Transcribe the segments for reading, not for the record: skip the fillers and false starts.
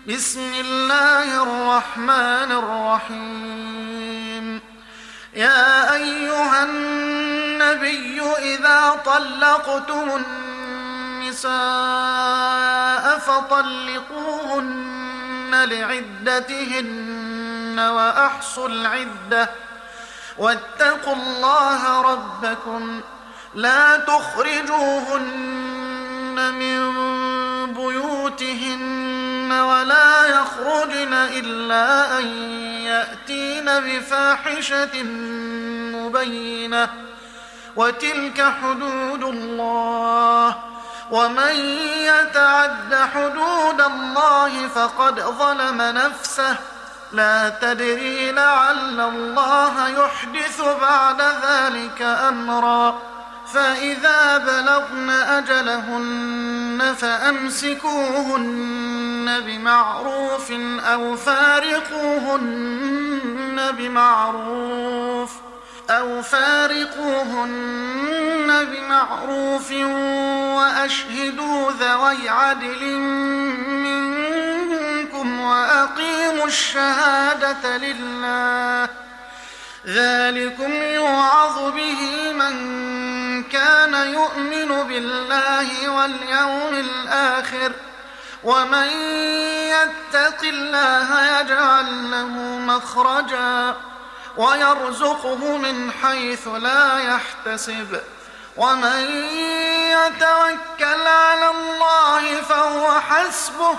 بسم الله الرحمن الرحيم. يا أيها النبي إذا طلقتم النساء فطلقوهن لعدتهن وأحصوا العدة واتقوا الله ربكم لا تخرجوهن من بيوتهن ولا يخرجن إلا أن يأتين بفاحشة مبينة وتلك حدود الله ومن يتعد حدود الله فقد ظلم نفسه لا تدري لعل الله يحدث بعد ذلك أمرا. فإذا بلغن أجلهن فأمسكوهن بمعروف أو فارقوهن بمعروف وأشهدوا ذوي عدل منكم وأقيموا الشهادة لله ذلكم يوعظ به من كان يؤمن بالله واليوم الآخر ومن يتق الله يجعل له مخرجا ويرزقه من حيث لا يحتسب ومن يتوكل على الله فهو حسبه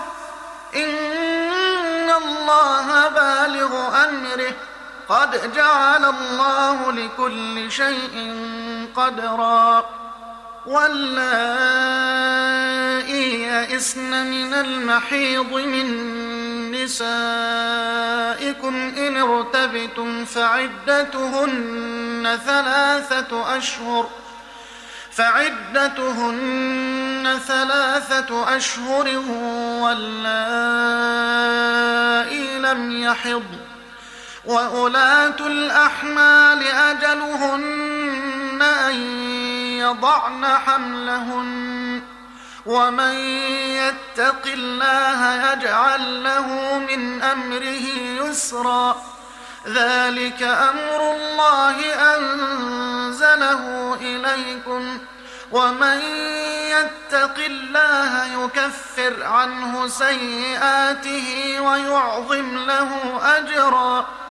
إن الله بالغ أمره قد جعل الله لكل شيء قدرا. واللائي يئسن من المحيض من نسائكم إن ارتبتم فعدتهن ثلاثة أشهر واللائي لم يحضن وأولاة الأحمال أجلهن أن يضعن حملهن ومن يتق الله يجعل له من أمره يسرا ذلك أمر الله أنزله إليكم ومن يتق الله يكفر عنه سيئاته ويعظم له أجرا.